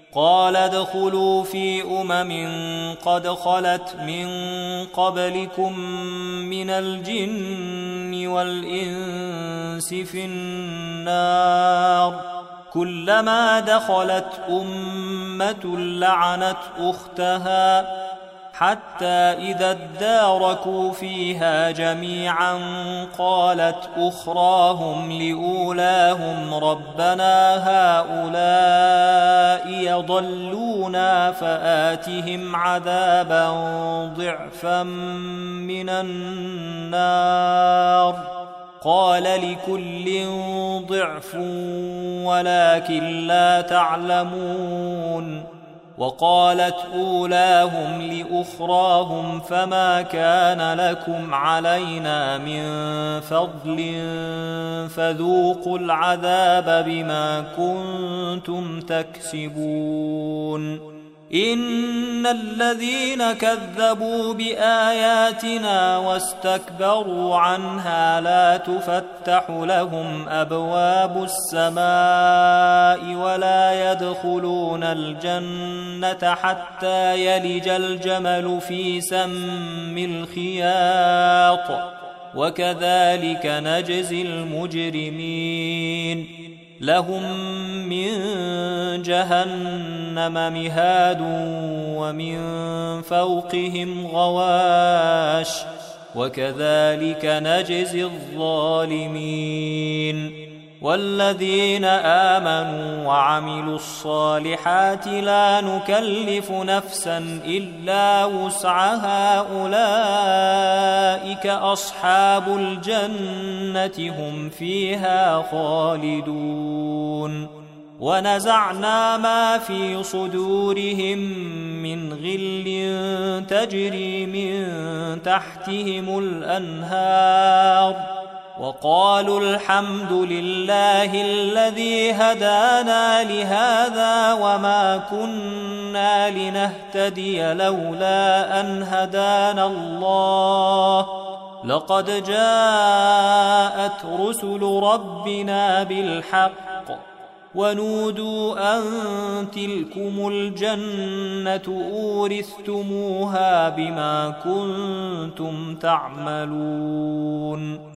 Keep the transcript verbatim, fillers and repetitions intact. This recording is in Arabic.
قال ادخلوا في أمم قد خلت من قبلكم من الجن والإنس في النار كلما دخلت أمة لعنت أختها حتى إذا اداركوا فيها جميعا قالت أخراهم لأولاهم ربنا هؤلاء يضلونا فآتهم عذابا ضعفا من النار قال لكل ضعف ولكن لا تعلمون وقالت أولاهم لأخراهم فما كان لكم علينا من فضل فذوقوا العذاب بما كنتم تكسبون إن الذين كذبوا بآياتنا واستكبروا عنها لا تفتح لهم أبواب السماء ولا يدخلون الجنة حتى يلج الجمل في سم الخياط وكذلك نجزي المجرمين لهم من جهنم مهاد ومن فوقهم غواش وكذلك نجزي الظالمين والذين آمنوا وعملوا الصالحات لا نكلف نفسا إلا وسعها أولئك أصحاب الجنة هم فيها خالدون ونزعنا ما في صدورهم من غل تجري من تحتهم الأنهار وقالوا الحمد لله الذي هدانا لهذا وما كنا لنهتدي لولا أن هدانا الله لقد جاءت رسل ربنا بالحق ونودوا أن تلكم الجنة أورثتموها بما كنتم تعملون